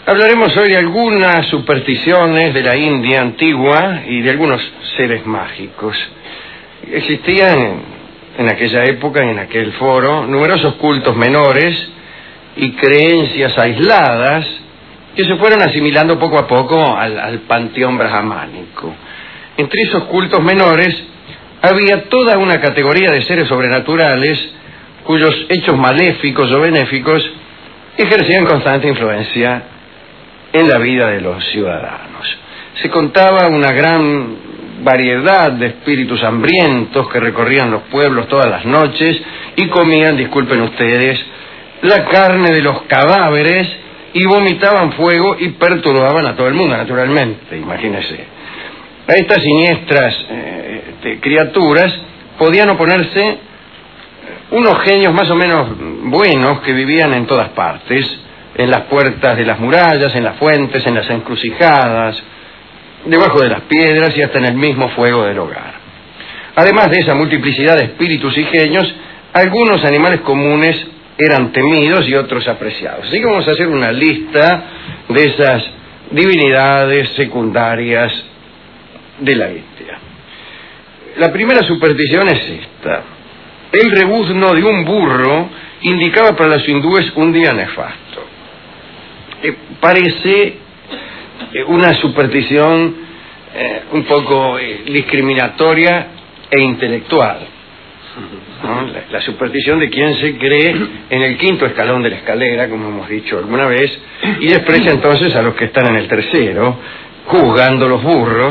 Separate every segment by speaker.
Speaker 1: Hablaremos hoy de algunas supersticiones de la India antigua y de algunos seres mágicos. Existían en aquella época y en aquel foro numerosos cultos menores y creencias aisladas que se fueron asimilando poco a poco al panteón brahmánico. Entre esos cultos menores había toda una categoría de seres sobrenaturales cuyos hechos maléficos o benéficos ejercían constante influencia en la vida de los ciudadanos. Se contaba una gran variedad de espíritus hambrientos que recorrían los pueblos todas las noches y comían, disculpen ustedes, la carne de los cadáveres y vomitaban fuego y perturbaban a todo el mundo, naturalmente, imagínense. A estas siniestras criaturas podían oponerse unos genios más o menos buenos que vivían en todas partes, en las puertas de las murallas, en las fuentes, en las encrucijadas, debajo de las piedras y hasta en el mismo fuego del hogar. Además de esa multiplicidad de espíritus y genios, algunos animales comunes eran temidos y otros apreciados. Así que vamos a hacer una lista de esas divinidades secundarias de la India. La primera superstición es esta. El rebuzno de un burro indicaba para los hindúes un día nefasto. Parece una superstición un poco discriminatoria e intelectual, ¿no? La superstición de quien se cree en el quinto escalón de la escalera, como hemos dicho alguna vez, y desprecia entonces a los que están en el tercero, juzgando los burros,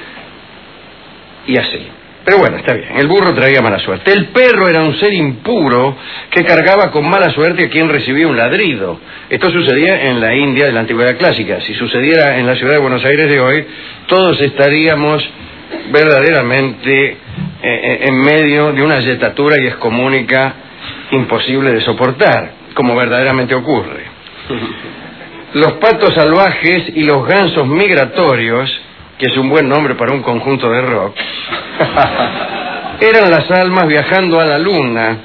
Speaker 1: y así. Pero bueno, está bien, el burro traía mala suerte. El perro era un ser impuro que cargaba con mala suerte a quien recibía un ladrido. Esto sucedía en la India de la antigüedad clásica. Si sucediera en la ciudad de Buenos Aires de hoy, todos estaríamos verdaderamente en medio de una yetatura y excomúnica imposible de soportar, como verdaderamente ocurre. Los patos salvajes y los gansos migratorios, que es un buen nombre para un conjunto de rock, eran las almas viajando a la luna,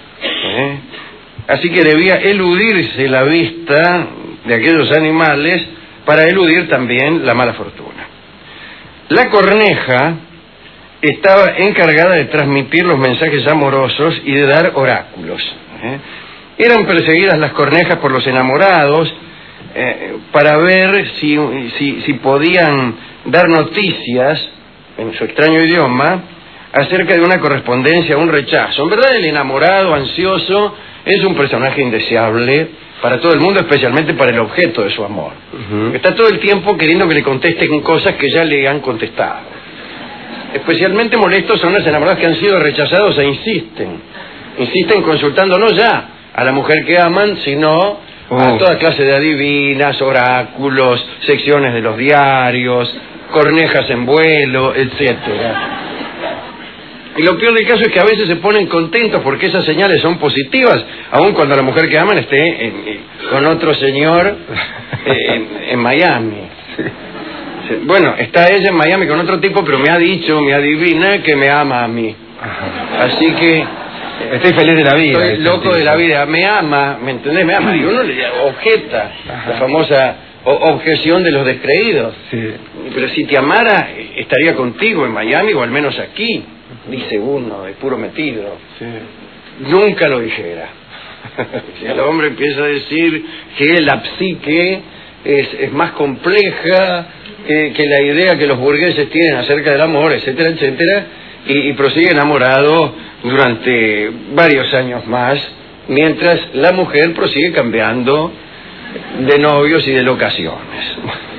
Speaker 1: así que debía eludirse la vista de aquellos animales para eludir también la mala fortuna. La corneja estaba encargada de transmitir los mensajes amorosos y de dar oráculos. Eran perseguidas las cornejas por los enamorados para ver si podían dar noticias en su extraño idioma acerca de una correspondencia o un rechazo. En verdad, el enamorado ansioso es un personaje indeseable para todo el mundo, especialmente para el objeto de su amor. Está todo el tiempo queriendo que le contesten cosas que ya le han contestado. Especialmente molestos son los enamorados que han sido rechazados e insisten consultando no ya a la mujer que aman, sino a toda clase de adivinas, oráculos, secciones de los diarios, cornejas en vuelo, etcétera. Y lo peor del caso es que a veces se ponen contentos porque esas señales son positivas, aun cuando la mujer que aman esté con otro señor en Miami. Bueno, está ella en Miami con otro tipo, pero me ha dicho, me adivina que me ama a mí. Así que
Speaker 2: estoy feliz de la vida.
Speaker 1: Estoy loco de la vida. Me ama, ¿me entendés? Me ama. Y uno le objeta, la famosa objeción de los descreídos. Sí. Pero si te amara, estaría contigo en Miami o al menos aquí, dice uno, de puro metido. Sí. Nunca lo dijera. Si el hombre empieza a decir que la psique es más compleja que la idea que los burgueses tienen acerca del amor, etcétera, etcétera, y prosigue enamorado durante varios años más, mientras la mujer prosigue cambiando de novios y de locaciones.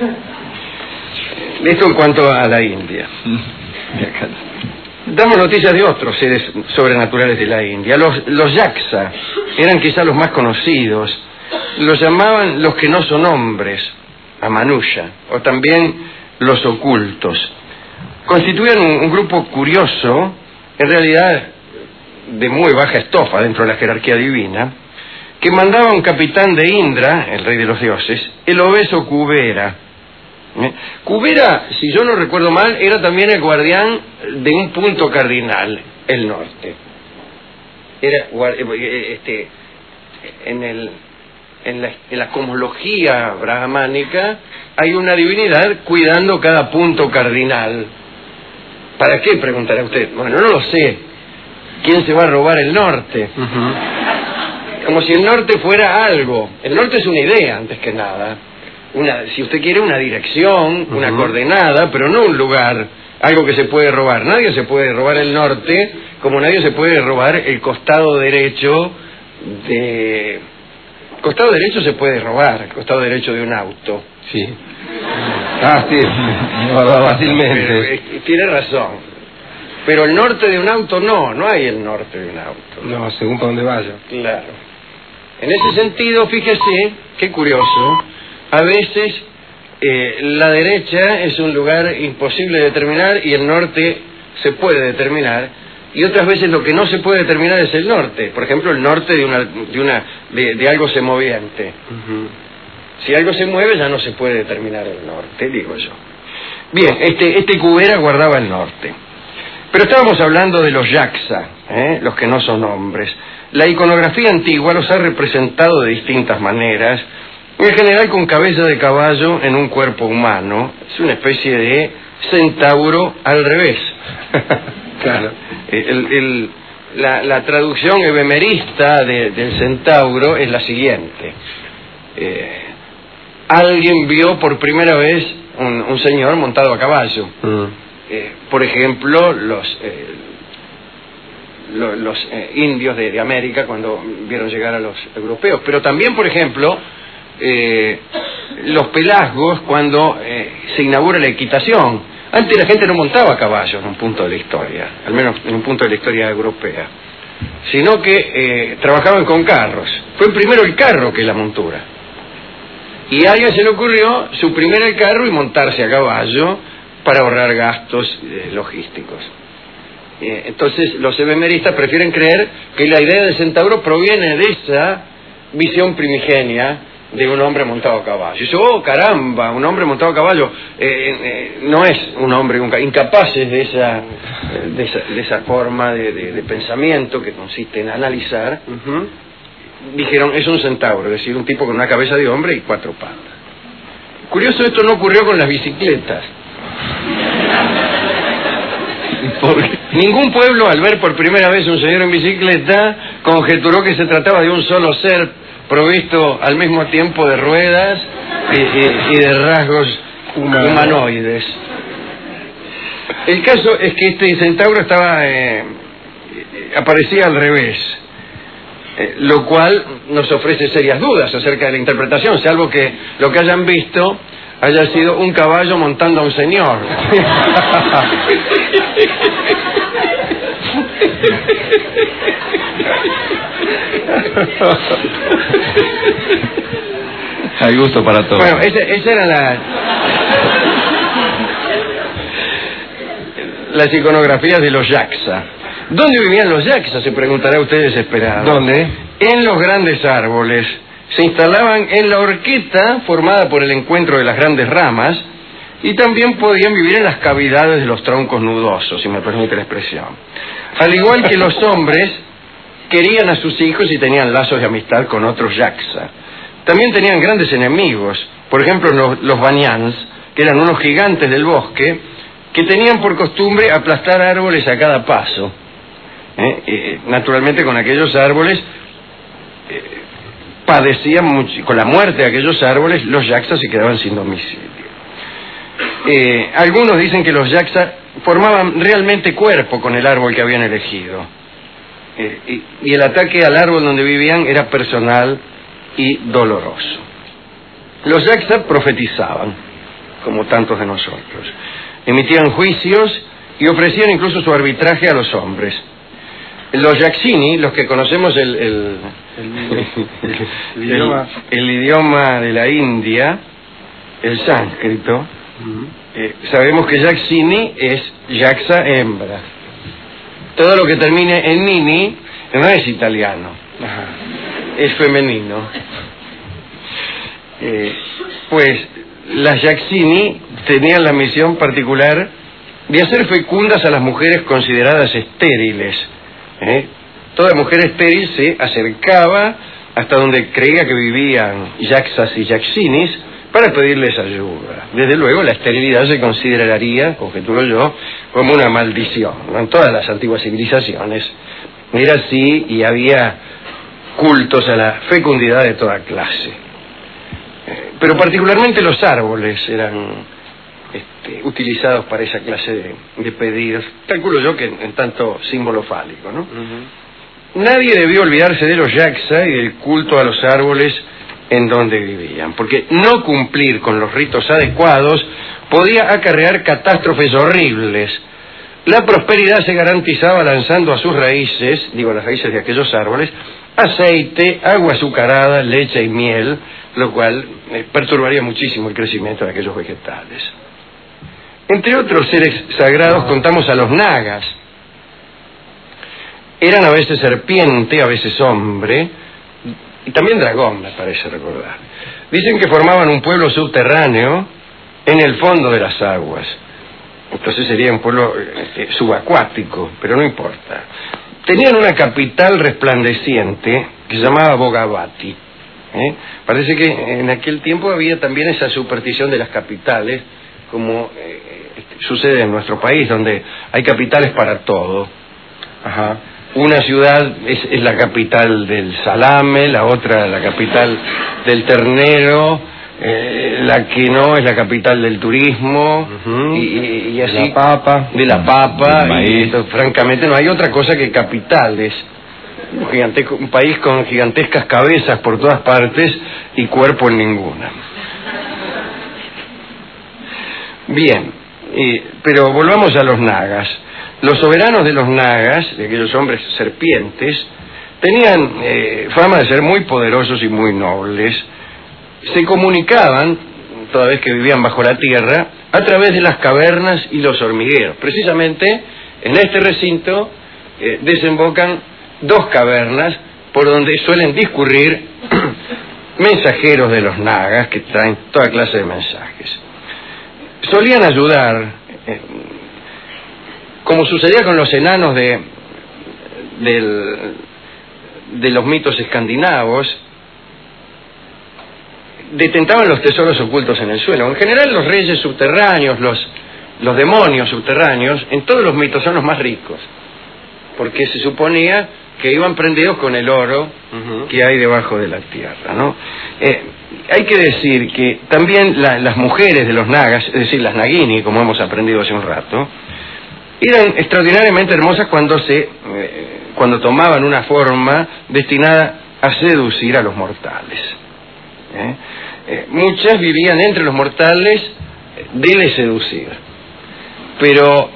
Speaker 1: Esto en cuanto a la India. Damos noticias de otros seres sobrenaturales de la India. Los yaksa eran quizá los más conocidos. Los llamaban los que no son hombres, Amanusha, o también los ocultos. Constituían un grupo curioso, en realidad de muy baja estofa dentro de la jerarquía divina, que mandaba un capitán de Indra, el rey de los dioses, el obeso Kubera. Kubera, si yo no recuerdo mal, era también el guardián de un punto cardinal, el norte. Era en la cosmología brahmánica hay una divinidad cuidando cada punto cardinal. ¿Para qué?, preguntará usted. Bueno, no lo sé. ¿Quién se va a robar el norte? Como si el norte fuera algo. El norte es una idea, antes que nada. Si usted quiere, una dirección, una coordenada, pero no un lugar, algo que se puede robar. Nadie se puede robar el norte, como nadie se puede robar el costado derecho de... Costado derecho se puede robar, el costado derecho de un auto.
Speaker 2: Sí. Sí, fácilmente.
Speaker 1: Tiene razón. Pero el norte de un auto no hay el norte de un auto.
Speaker 2: No, según para dónde vaya.
Speaker 1: Claro. En ese sentido, fíjese, qué curioso, a veces la derecha es un lugar imposible de determinar y el norte se puede determinar, y otras veces lo que no se puede determinar es el norte. Por ejemplo, el norte de algo semoviente. Si algo se mueve ya no se puede determinar el norte, digo yo. Bien, este Cubera guardaba el norte. Pero estábamos hablando de los Yaksa, los que no son hombres. La iconografía antigua los ha representado de distintas maneras, en general con cabeza de caballo en un cuerpo humano. Es una especie de centauro al revés.
Speaker 2: Claro.
Speaker 1: La traducción ebemerista del centauro es la siguiente. Alguien vio por primera vez un señor montado a caballo. Por ejemplo, los indios de América cuando vieron llegar a los europeos. Pero también, por ejemplo, los pelasgos cuando se inaugura la equitación. Antes la gente no montaba a caballo en un punto de la historia, al menos en un punto de la historia europea, sino que trabajaban con carros. Fue primero el carro que la montura. Y a alguien se le ocurrió suprimir el carro y montarse a caballo para ahorrar gastos logísticos. Entonces los ebemeristas prefieren creer que la idea del centauro proviene de esa visión primigenia de un hombre montado a caballo. Y dice, oh caramba, un hombre montado a caballo no es un hombre, incapaces de esa forma de pensamiento que consiste en analizar. Dijeron, es un centauro, es decir, un tipo con una cabeza de hombre y 4 patas. Curioso, esto no ocurrió con las bicicletas. Ningún pueblo, al ver por primera vez un señor en bicicleta, conjeturó que se trataba de un solo ser provisto al mismo tiempo de ruedas y de rasgos humanoides. El caso es que este centauro aparecía al revés, lo cual nos ofrece serias dudas acerca de la interpretación, salvo que lo que hayan visto haya sido un caballo montando a un señor.
Speaker 2: Hay gusto para todos.
Speaker 1: Bueno, esa era las iconografías de los Yaksa. ¿Dónde vivían los Yaksa?, se preguntará usted desesperado.
Speaker 2: ¿Dónde?
Speaker 1: En los grandes árboles. Se instalaban en la horqueta formada por el encuentro de las grandes ramas y también podían vivir en las cavidades de los troncos nudosos, si me permite la expresión. Al igual que los hombres, querían a sus hijos y tenían lazos de amistad con otros Yaksa. También tenían grandes enemigos, por ejemplo los Banyans, que eran unos gigantes del bosque, que tenían por costumbre aplastar árboles a cada paso. Naturalmente con aquellos árboles padecían mucho, con la muerte de aquellos árboles los Yaksa se quedaban sin domicilio. Algunos dicen que los Yaksa formaban realmente cuerpo con el árbol que habían elegido, y el ataque al árbol donde vivían era personal y doloroso. Los Yaksa profetizaban, como tantos de nosotros, emitían juicios y ofrecían incluso su arbitraje a los hombres. Los Yaksini, los que conocemos el idioma de la India, el sánscrito, sabemos que Yaksini es Yaksa hembra. Todo lo que termine en nini no es italiano, es femenino. Pues las Yaksini tenían la misión particular de hacer fecundas a las mujeres consideradas estériles. Toda mujer estéril se acercaba a hasta donde creía que vivían yaxas y yaxinis para pedirles ayuda. Desde luego la esterilidad se consideraría, conjeturo yo, como una maldición, ¿no? En todas las antiguas civilizaciones era así, y había cultos a la fecundidad de toda clase. Pero particularmente los árboles eran utilizados para esa clase de pedidos, calculo yo que en tanto símbolo fálico, ¿no? Nadie debió olvidarse de los yaxa y del culto a los árboles en donde vivían, porque no cumplir con los ritos adecuados podía acarrear catástrofes horribles. La prosperidad se garantizaba lanzando a sus raíces, digo las raíces de aquellos árboles, aceite, agua azucarada, leche y miel, lo cual perturbaría muchísimo el crecimiento de aquellos vegetales. Entre otros seres sagrados contamos a los nagas. Eran a veces serpiente, a veces hombre, y también dragón, me parece recordar. Dicen que formaban un pueblo subterráneo en el fondo de las aguas. Entonces sería un pueblo subacuático, pero no importa. Tenían una capital resplandeciente que se llamaba Bogavati. Parece que en aquel tiempo había también esa superstición de las capitales, como sucede en nuestro país, donde hay capitales para todo. Ajá. Una ciudad es la capital del salame, la otra la capital del ternero, la que no es la capital del turismo, y así de la papa, y esto, francamente no hay otra cosa que capitales. Un país con gigantescas cabezas por todas partes y cuerpo en ninguna. Bien, pero volvamos a los nagas. Los soberanos de los nagas, de aquellos hombres serpientes, tenían fama de ser muy poderosos y muy nobles. Se comunicaban, toda vez que vivían bajo la tierra, a través de las cavernas y los hormigueros. Precisamente en este recinto desembocan dos cavernas por donde suelen discurrir mensajeros de los nagas que traen toda clase de mensajes. Solían ayudar, como sucedía con los enanos de los mitos escandinavos, detentaban los tesoros ocultos en el suelo. En general los reyes subterráneos, los demonios subterráneos, en todos los mitos son los más ricos, porque se suponía que iban prendidos con el oro que hay debajo de la tierra, ¿no? Hay que decir que también las mujeres de los nagas, es decir, las nagini, como hemos aprendido hace un rato, eran extraordinariamente hermosas cuando tomaban una forma destinada a seducir a los mortales. Muchas vivían entre los mortales de seducir, pero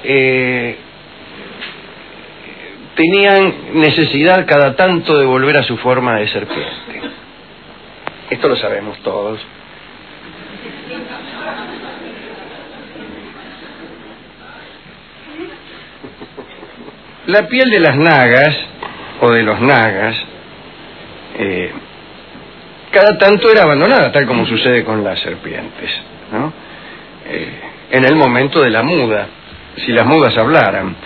Speaker 1: tenían necesidad cada tanto de volver a su forma de serpiente. Esto lo sabemos todos. La piel de las nagas, o de los nagas, cada tanto era abandonada, tal como sucede con las serpientes, ¿no? En el momento de la muda, si las mudas hablaran.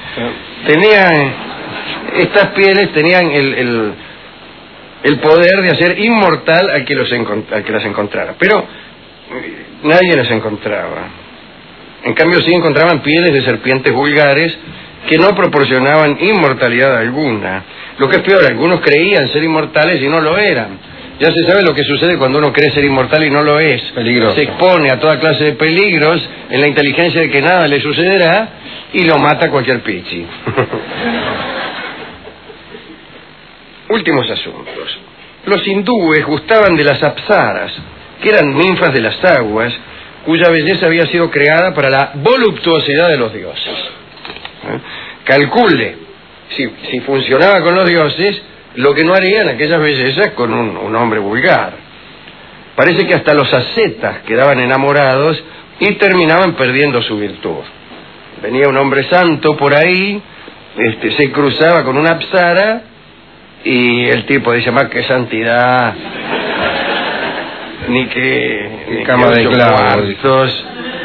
Speaker 1: Estas pieles tenían el poder de hacer inmortal al que las encontrara, pero nadie las encontraba. En cambio sí encontraban pieles de serpientes vulgares que no proporcionaban inmortalidad alguna. Lo que es peor, algunos creían ser inmortales y no lo eran. Ya se sabe lo que sucede cuando uno cree ser inmortal y no lo es. Peligroso. Se expone a toda clase de peligros en la inteligencia de que nada le sucederá y lo mata cualquier pichi. Últimos asuntos. Los hindúes gustaban de las apsaras, que eran ninfas de las aguas, cuya belleza había sido creada para la voluptuosidad de los dioses. Calcule, si funcionaba con los dioses, lo que no harían aquellas bellezas con un hombre vulgar. Parece que hasta los ascetas quedaban enamorados y terminaban perdiendo su virtud. Venía un hombre santo por ahí, se cruzaba con una apsara y el tipo dice, más que santidad, ni cama de clavos,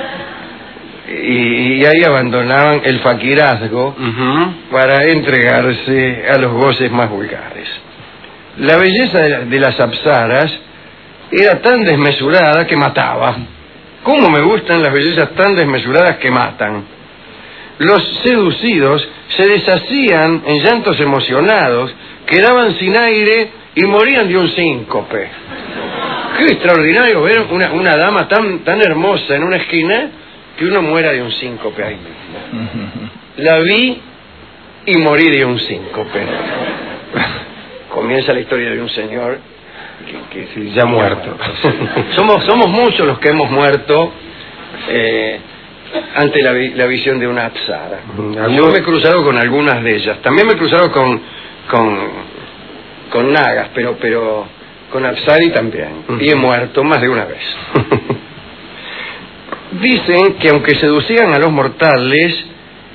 Speaker 1: y ahí abandonaban el faquirazgo para entregarse a los goces más vulgares. La belleza de las apsaras era tan desmesurada que mataba. ¿Cómo me gustan las bellezas tan desmesuradas que matan? Los seducidos se deshacían en llantos emocionados, quedaban sin aire y morían de un síncope. Qué extraordinario ver una dama tan hermosa en una esquina que uno muera de un síncope ahí mismo. La vi y morí de un síncope. Comienza la historia de un señor que
Speaker 2: sí, ya muerto.
Speaker 1: Somos muchos los que hemos muerto ante la visión de una apsara. Yo me he cruzado con algunas de ellas. También me he cruzado con nagas, pero con apsari también. Y he muerto más de una vez. Dicen que aunque seducían a los mortales,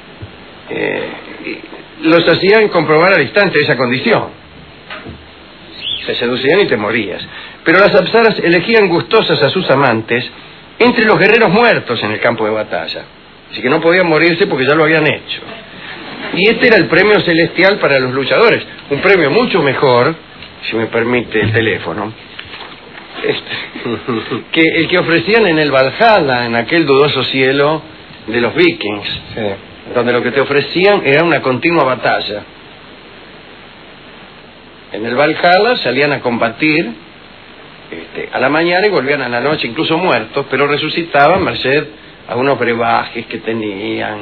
Speaker 1: los hacían comprobar al instante esa condición. Te seducían y te morías. Pero las apsaras elegían gustosas a sus amantes entre los guerreros muertos en el campo de batalla. Así que no podían morirse porque ya lo habían hecho. Y este era el premio celestial para los luchadores. Un premio mucho mejor, si me permite el teléfono, que el que ofrecían en el Valhalla, en aquel dudoso cielo de los vikings, sí, donde lo que te ofrecían era una continua batalla. En el Valhalla salían a combatir a la mañana y volvían a la noche, incluso muertos, pero resucitaban merced a unos brebajes que tenían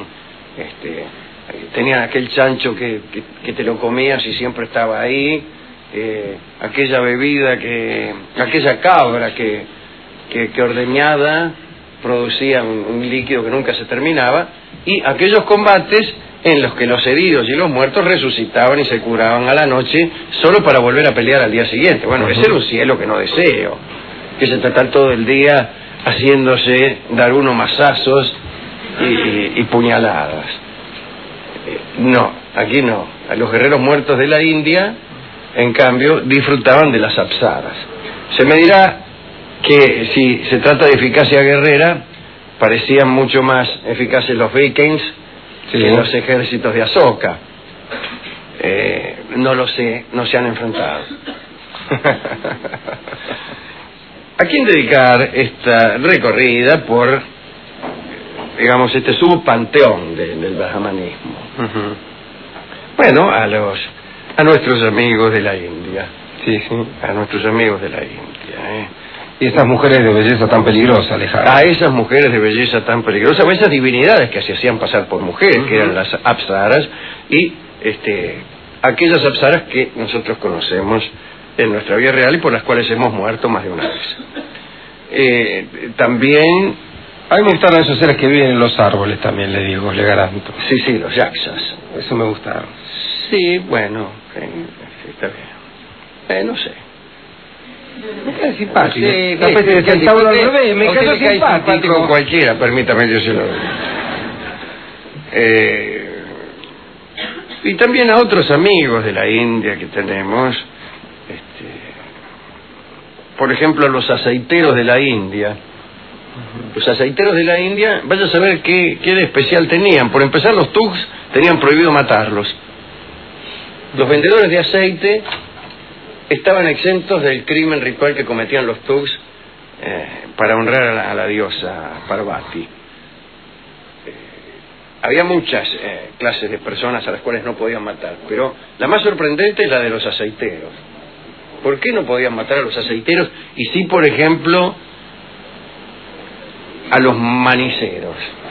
Speaker 1: aquel chancho que te lo comías y siempre estaba ahí, aquella bebida, aquella cabra que ordeñada producía un líquido que nunca se terminaba, y aquellos combates en los que los heridos y los muertos resucitaban y se curaban a la noche solo para volver a pelear al día siguiente. Bueno, ese era un cielo que no deseo, que se tratan todo el día haciéndose dar uno mazazos y puñaladas. No, aquí no. A los guerreros muertos de la India, en cambio, disfrutaban de las apsaras. Se me dirá que si se trata de eficacia guerrera, parecían mucho más eficaces los vikings, sí, que los ejércitos de Asoka. No lo sé, no se han enfrentado. ¿A quién dedicar esta recorrida por, digamos, este subpanteón del brahmanismo? Bueno, a nuestros amigos de la India.
Speaker 2: Sí, sí.
Speaker 1: A nuestros amigos de la India.
Speaker 2: Y esas mujeres de belleza tan peligrosa, Alejandro.
Speaker 1: A esas mujeres de belleza tan peligrosa, a esas divinidades que se hacían pasar por mujeres, que eran las apsaras, y aquellas apsaras que nosotros conocemos en nuestra vida real y por las cuales hemos muerto más de una vez. También...
Speaker 2: A mí me gustaron esos seres que viven en los árboles también, le digo, le garanto.
Speaker 1: Sí, sí, los yaksas.
Speaker 2: Eso me gustaron.
Speaker 1: Sí, bueno, está bien. No sé.
Speaker 2: Me cae simpático.
Speaker 1: Sí,
Speaker 2: me cae simpático.
Speaker 1: Cualquiera, permítame, yo se lo doy. Y también a otros amigos de la India que tenemos, por ejemplo, los aceiteros de la India. Los aceiteros de la India, vaya a saber qué de especial tenían. Por empezar, los thugs tenían prohibido matarlos. Los vendedores de aceite estaban exentos del crimen ritual que cometían los thugs para honrar a la diosa Parvati. Había muchas clases de personas a las cuales no podían matar, pero la más sorprendente es la de los aceiteros. ¿Por qué no podían matar a los aceiteros? Y sí, por ejemplo, a los maniceros.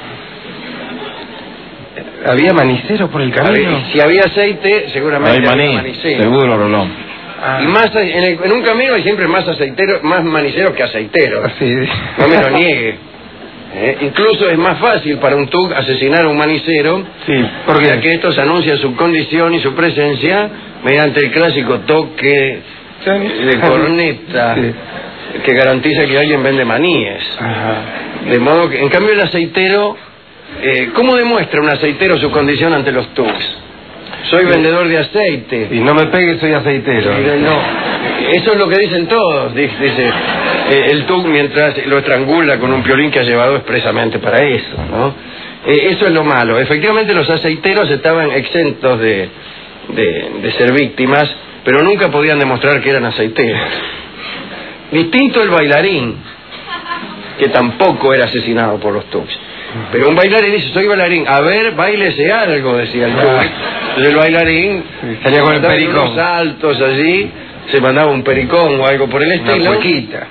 Speaker 2: ¿Había maniceros por el camino?
Speaker 1: Si había aceite, seguramente había manicero.
Speaker 2: Seguro, Rolón.
Speaker 1: Y más en un camino hay siempre más aceiteros, más maniceros que aceiteros.
Speaker 2: Sí.
Speaker 1: No me lo niegue. Incluso es más fácil para un thug asesinar a un manicero,
Speaker 2: sí, porque
Speaker 1: que estos anuncian su condición y su presencia mediante el clásico toque de corneta, sí, que garantiza que alguien vende maníes.
Speaker 2: Ajá.
Speaker 1: De modo que, en cambio, el aceitero, ¿cómo demuestra un aceitero su condición ante los thugs? Soy vendedor de aceite.
Speaker 2: Y no me pegue, soy aceitero.
Speaker 1: No, eso es lo que dicen todos, dice el thug mientras lo estrangula con un piolín que ha llevado expresamente para eso, ¿no? Eso es lo malo. Efectivamente, los aceiteros estaban exentos de ser víctimas pero nunca podían demostrar que eran aceiteros. Distinto el bailarín, que tampoco era asesinado por los Tucs. Pero un bailarín dice, soy bailarín, a ver, báilese algo, decía el Tuc. Entonces el bailarín
Speaker 2: salía con el pericón,
Speaker 1: unos saltos allí, se mandaba un pericón o algo por el estilo.
Speaker 2: Una cuequita.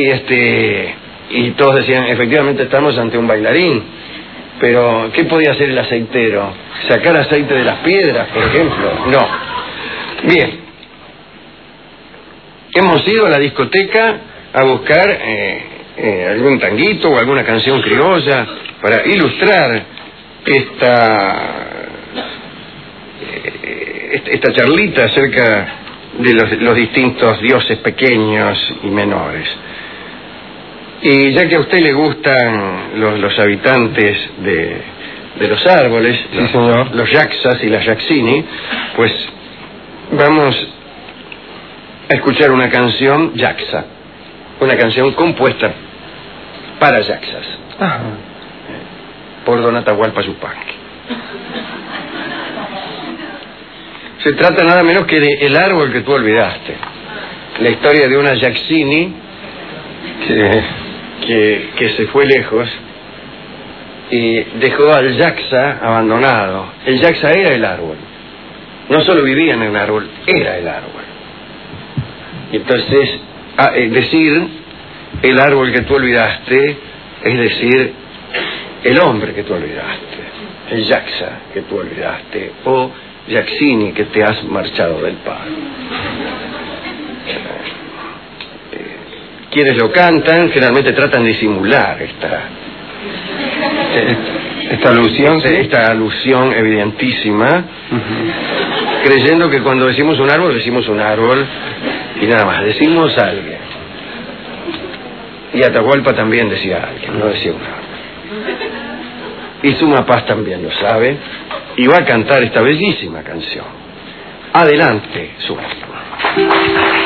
Speaker 1: Y todos decían, efectivamente estamos ante un bailarín. Pero, ¿qué podía hacer el aceitero? ¿Sacar aceite de las piedras, por ejemplo? No. Bien. Hemos ido a la discoteca a buscar algún tanguito o alguna canción criolla para ilustrar esta charlita acerca de los distintos dioses pequeños y menores. Y ya que a usted le gustan los habitantes de los árboles,
Speaker 2: sí, señor,
Speaker 1: los Yaksas y las Yaksini, pues vamos a escuchar una canción Yaksa, una canción compuesta para Yaksas, por Don Atahualpa Yupanqui. Se trata nada menos que de El árbol que tú olvidaste, la historia de una Yaksini que se fue lejos y dejó al Yaksa abandonado. El Yaksa era el árbol, no solo vivía en el árbol, era el árbol. Y entonces decir el árbol que tú olvidaste es decir el hombre que tú olvidaste, el Yaksa que tú olvidaste, o Yaksini que te has marchado del paro. Quienes lo cantan generalmente tratan de disimular esta alusión, ¿sí? Esta alusión evidentísima, creyendo que cuando decimos un árbol y nada más, decimos a alguien. Y Atahualpa también decía a alguien, no decía un árbol. Y Sumapaz también lo sabe y va a cantar esta bellísima canción. Adelante, Sumapaz.